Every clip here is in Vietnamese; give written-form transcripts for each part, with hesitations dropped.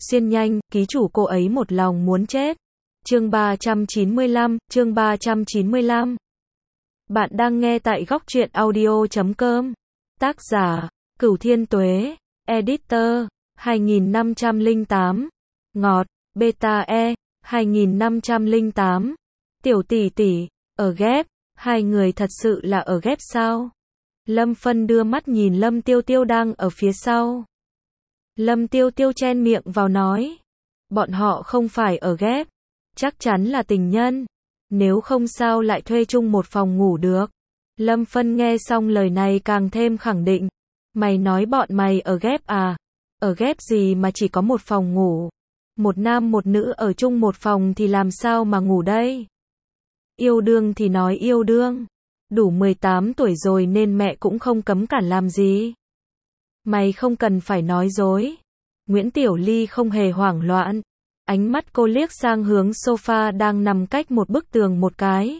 xuyên nhanh, ký chủ cô ấy một lòng muốn chết. Chương 395. Bạn đang nghe tại góc truyện audio.com. Tác giả, Cửu Thiên Tuế. Editor, 2508. Ngọt, beta e, 2508. Tiểu tỷ tỷ, ở ghép, hai người thật sự là ở ghép sao? Lâm Phân đưa mắt nhìn Lâm Tiêu Tiêu đang ở phía sau. Lâm Tiêu Tiêu chen miệng vào nói. Bọn họ không phải ở ghép, chắc chắn là tình nhân. Nếu không sao lại thuê chung một phòng ngủ được. Lâm Phân nghe xong lời này càng thêm khẳng định. Mày nói bọn mày ở ghép à? Ở ghép gì mà chỉ có một phòng ngủ? Một nam một nữ ở chung một phòng thì làm sao mà ngủ đây? Yêu đương thì nói yêu đương. Đủ 18 tuổi rồi nên mẹ cũng không cấm cản làm gì. Mày không cần phải nói dối. Nguyễn Tiểu Ly không hề hoảng loạn. Ánh mắt cô liếc sang hướng sofa đang nằm cách một bức tường một cái.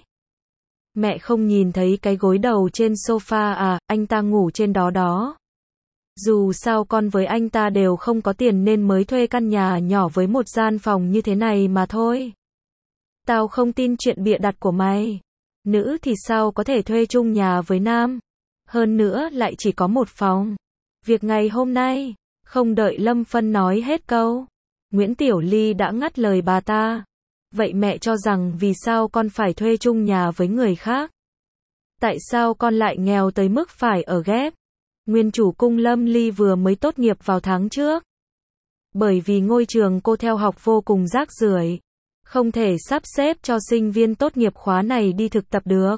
Mẹ không nhìn thấy cái gối đầu trên sofa à, anh ta ngủ trên đó đó. Dù sao con với anh ta đều không có tiền nên mới thuê căn nhà nhỏ với một gian phòng như thế này mà thôi. Tao không tin chuyện bịa đặt của mày. Nữ thì sao có thể thuê chung nhà với nam? Hơn nữa lại chỉ có một phòng. Việc ngày hôm nay, không đợi Lâm Phân nói hết câu, Nguyễn Tiểu Ly đã ngắt lời bà ta. Vậy mẹ cho rằng vì sao con phải thuê chung nhà với người khác? Tại sao con lại nghèo tới mức phải ở ghép? Nguyên chủ cung Lâm Ly vừa mới tốt nghiệp vào tháng trước. Bởi vì ngôi trường cô theo học vô cùng rác rưởi, không thể sắp xếp cho sinh viên tốt nghiệp khóa này đi thực tập được.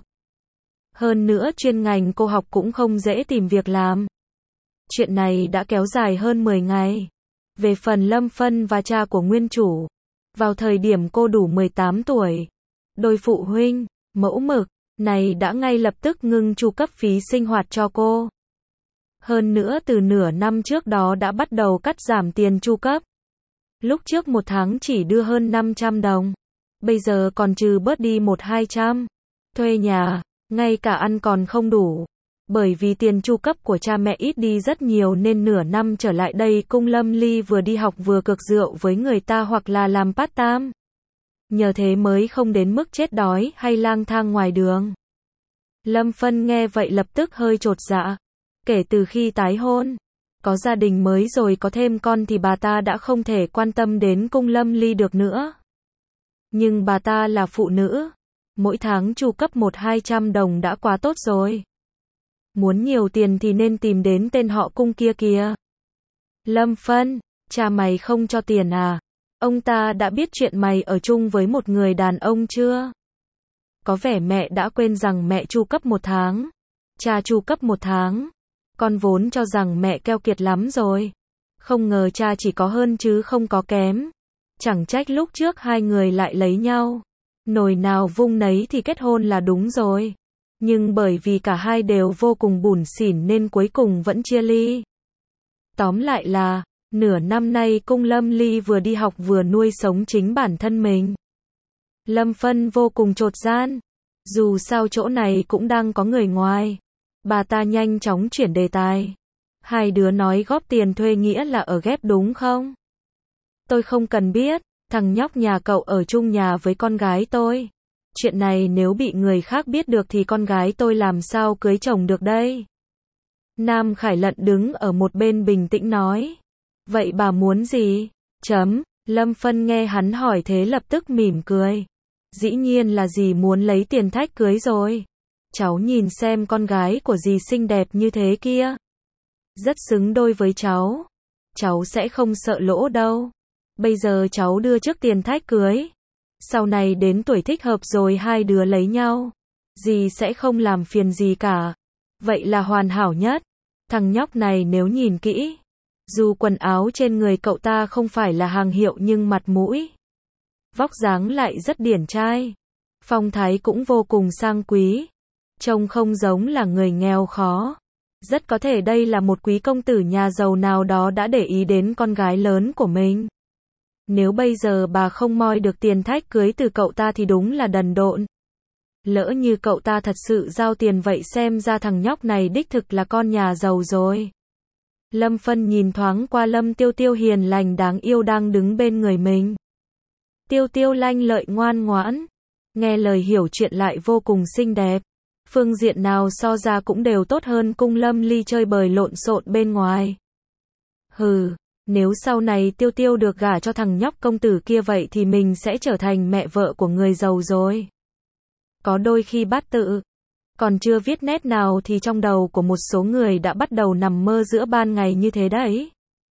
Hơn nữa chuyên ngành cô học cũng không dễ tìm việc làm. Chuyện này đã kéo dài hơn 10 ngày. Về phần Lâm Phân và cha của nguyên chủ, vào thời điểm cô đủ 18 tuổi, đôi phụ huynh, mẫu mực này đã ngay lập tức ngưng chu cấp phí sinh hoạt cho cô. Hơn nữa từ nửa năm trước đó đã bắt đầu cắt giảm tiền chu cấp. Lúc trước một tháng chỉ đưa hơn 500 đồng. Bây giờ còn trừ bớt đi 100-200. Thuê nhà, ngay cả ăn còn không đủ. Bởi vì tiền chu cấp của cha mẹ ít đi rất nhiều nên nửa năm trở lại đây cung Lâm Ly vừa đi học vừa cược rượu với người ta hoặc là làm part-time. Nhờ thế mới không đến mức chết đói hay lang thang ngoài đường. Lâm Phân nghe vậy lập tức hơi chột dạ. Kể từ khi tái hôn, có gia đình mới rồi có thêm con thì bà ta đã không thể quan tâm đến cung Lâm Ly được nữa. Nhưng bà ta là phụ nữ, mỗi tháng chu cấp 100-200 đồng đã quá tốt rồi. Muốn nhiều tiền thì nên tìm đến tên họ cung kia kìa. Lâm Phân, cha mày không cho tiền à? Ông ta đã biết chuyện mày ở chung với một người đàn ông chưa? Có vẻ mẹ đã quên rằng mẹ chu cấp 1 tháng. Cha chu cấp 1 tháng. Con vốn cho rằng mẹ keo kiệt lắm rồi. Không ngờ cha chỉ có hơn chứ không có kém. Chẳng trách lúc trước hai người lại lấy nhau. Nồi nào vung nấy thì kết hôn là đúng rồi. Nhưng bởi vì cả hai đều vô cùng bủn xỉn nên cuối cùng vẫn chia ly. Tóm lại là, nửa năm nay cung Lâm Ly vừa đi học vừa nuôi sống chính bản thân mình. Lâm Phân vô cùng chột gian. Dù sao chỗ này cũng đang có người ngoài. Bà ta nhanh chóng chuyển đề tài. Hai đứa nói góp tiền thuê nghĩa là ở ghép đúng không? Tôi không cần biết, thằng nhóc nhà cậu ở chung nhà với con gái tôi. Chuyện này nếu bị người khác biết được thì con gái tôi làm sao cưới chồng được đây? Nam Khải Lận đứng ở một bên bình tĩnh nói. Vậy bà muốn gì? Lâm Phân nghe hắn hỏi thế lập tức mỉm cười. Dĩ nhiên là dì muốn lấy tiền thách cưới rồi. Cháu nhìn xem con gái của dì xinh đẹp như thế kia. Rất xứng đôi với cháu. Cháu sẽ không sợ lỗ đâu. Bây giờ cháu đưa trước tiền thách cưới. Sau này đến tuổi thích hợp rồi hai đứa lấy nhau. Dì sẽ không làm phiền gì cả. Vậy là hoàn hảo nhất. Thằng nhóc này nếu nhìn kỹ, dù quần áo trên người cậu ta không phải là hàng hiệu nhưng mặt mũi, vóc dáng lại rất điển trai. Phong thái cũng vô cùng sang quý. Trông không giống là người nghèo khó. Rất có thể đây là một quý công tử nhà giàu nào đó đã để ý đến con gái lớn của mình. Nếu bây giờ bà không moi được tiền thách cưới từ cậu ta thì đúng là đần độn. Lỡ như cậu ta thật sự giao tiền vậy xem ra thằng nhóc này đích thực là con nhà giàu rồi. Lâm Phân nhìn thoáng qua Lâm Tiêu Tiêu hiền lành đáng yêu đang đứng bên người mình. Tiêu Tiêu lanh lợi ngoan ngoãn, nghe lời hiểu chuyện lại vô cùng xinh đẹp. Phương diện nào so ra cũng đều tốt hơn cung Lâm Ly chơi bời lộn xộn bên ngoài. Hừ, nếu sau này Tiêu Tiêu được gả cho thằng nhóc công tử kia vậy thì mình sẽ trở thành mẹ vợ của người giàu rồi. Có đôi khi bát tự còn chưa viết nét nào thì trong đầu của một số người đã bắt đầu nằm mơ giữa ban ngày như thế đấy.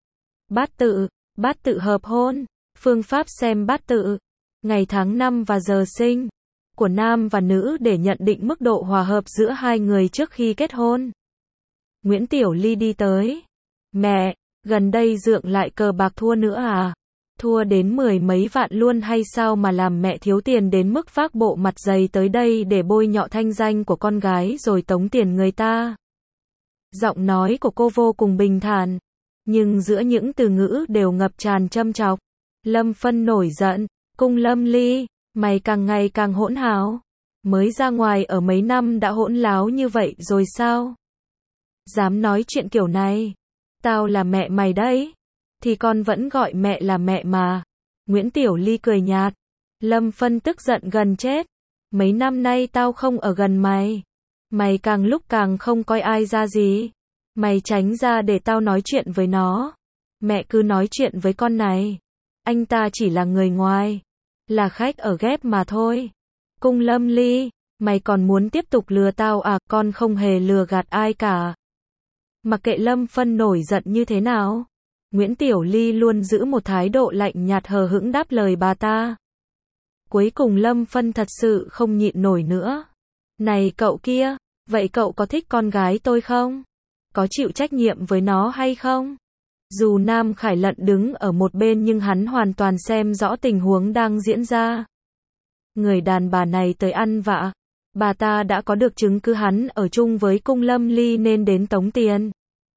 Bát tự hợp hôn, phương pháp xem bát tự, ngày tháng năm và giờ sinh của nam và nữ để nhận định mức độ hòa hợp giữa hai người trước khi kết hôn. Nguyễn Tiểu Ly đi tới. Mẹ, gần đây Dượng lại cờ bạc thua nữa à? Thua đến 10 mấy vạn luôn hay sao mà làm mẹ thiếu tiền đến mức vác bộ mặt dày tới đây để bôi nhọ thanh danh của con gái rồi tống tiền người ta. Giọng nói của cô vô cùng bình thản, nhưng giữa những từ ngữ đều ngập tràn châm chọc. Lâm Phân nổi giận, cung Lâm Ly, mày càng ngày càng hỗn hào. Mới ra ngoài ở mấy năm đã hỗn láo như vậy rồi sao? Dám nói chuyện kiểu này, tao là mẹ mày đấy. Thì con vẫn gọi mẹ là mẹ mà. Nguyễn Tiểu Ly cười nhạt. Lâm Phân tức giận gần chết. Mấy năm nay tao không ở gần mày. Mày càng lúc càng không coi ai ra gì. Mày tránh ra để tao nói chuyện với nó. Mẹ cứ nói chuyện với con này. Anh ta chỉ là người ngoài. Là khách ở ghép mà thôi. Cung Lâm Ly, mày còn muốn tiếp tục lừa tao à? Con không hề lừa gạt ai cả. Mặc kệ Lâm Phân nổi giận như thế nào, Nguyễn Tiểu Ly luôn giữ một thái độ lạnh nhạt hờ hững đáp lời bà ta. Cuối cùng Lâm Phân thật sự không nhịn nổi nữa. Này cậu kia, vậy cậu có thích con gái tôi không? Có chịu trách nhiệm với nó hay không? Dù Nam Khải Lận đứng ở một bên nhưng hắn hoàn toàn xem rõ tình huống đang diễn ra. Người đàn bà này tới ăn vạ. Bà ta đã có được chứng cứ hắn ở chung với cung Lâm Ly nên đến tống tiền.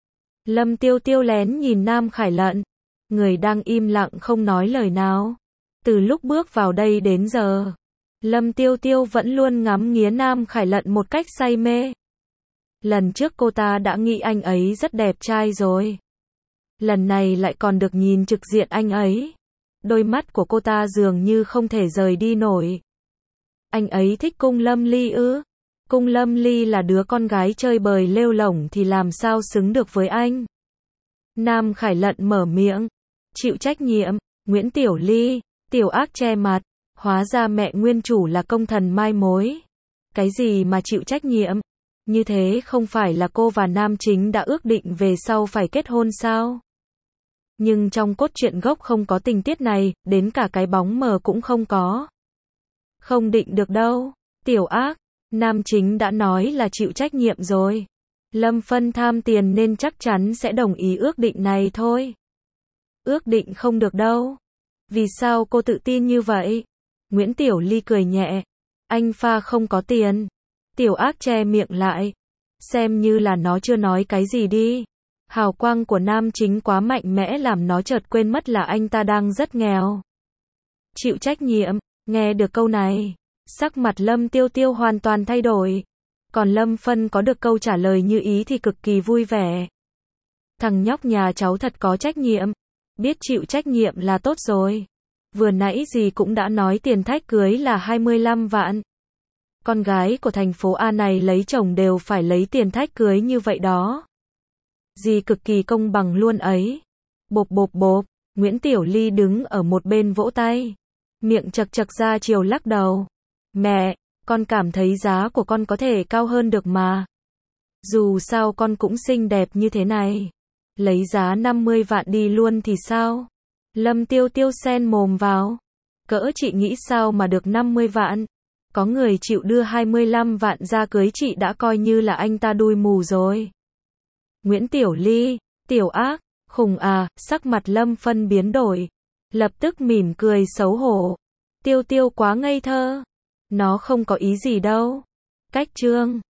Lâm Tiêu Tiêu lén nhìn Nam Khải Lận. Người đang im lặng không nói lời nào. Từ lúc bước vào đây đến giờ, Lâm Tiêu Tiêu vẫn luôn ngắm nghía Nam Khải Lận một cách say mê. Lần trước cô ta đã nghĩ anh ấy rất đẹp trai rồi. Lần này lại còn được nhìn trực diện anh ấy. Đôi mắt của cô ta dường như không thể rời đi nổi. Anh ấy thích cung Lâm Ly ư? Cung Lâm Ly là đứa con gái chơi bời lêu lổng thì làm sao xứng được với anh? Nam Khải Lận mở miệng. Chịu trách nhiệm. Nguyễn Tiểu Ly, tiểu ác che mặt. Hóa ra mẹ nguyên chủ là công thần mai mối. Cái gì mà chịu trách nhiệm? Như thế không phải là cô và Nam Chính đã ước định về sau phải kết hôn sao? Nhưng trong cốt truyện gốc không có tình tiết này, đến cả cái bóng mờ cũng không có. Không định được đâu. Tiểu ác, Nam Chính đã nói là chịu trách nhiệm rồi. Lâm Phân tham tiền nên chắc chắn sẽ đồng ý ước định này thôi. Ước định không được đâu. Vì sao cô tự tin như vậy? Nguyễn Tiểu Ly cười nhẹ. Anh pha không có tiền. Tiểu ác che miệng lại. Xem như là nó chưa nói cái gì đi. Hào quang của Nam Chính quá mạnh mẽ làm nó chợt quên mất là anh ta đang rất nghèo. Chịu trách nhiệm. Nghe được câu này, sắc mặt Lâm Tiêu Tiêu hoàn toàn thay đổi. Còn Lâm Phân có được câu trả lời như ý thì cực kỳ vui vẻ. Thằng nhóc nhà cháu thật có trách nhiệm. Biết chịu trách nhiệm là tốt rồi. Vừa nãy dì cũng đã nói tiền thách cưới là 25 vạn. Con gái của thành phố A này lấy chồng đều phải lấy tiền thách cưới như vậy đó. Dì cực kỳ công bằng luôn ấy. Bộp bộp bộp, Nguyễn Tiểu Ly đứng ở một bên vỗ tay. Miệng chật chật ra chiều lắc đầu. Mẹ, con cảm thấy giá của con có thể cao hơn được mà. Dù sao con cũng xinh đẹp như thế này. Lấy giá 50 vạn đi luôn thì sao? Lâm Tiêu Tiêu xen mồm vào. Cỡ chị nghĩ sao mà được 50 vạn? Có người chịu đưa 25 vạn ra cưới chị đã coi như là anh ta đui mù rồi. Nguyễn Tiểu Ly, tiểu ác, khùng à, sắc mặt Lâm Phân biến đổi. Lập tức mỉm cười xấu hổ. Tiêu Tiêu quá ngây thơ. Nó không có ý gì đâu. Cách chương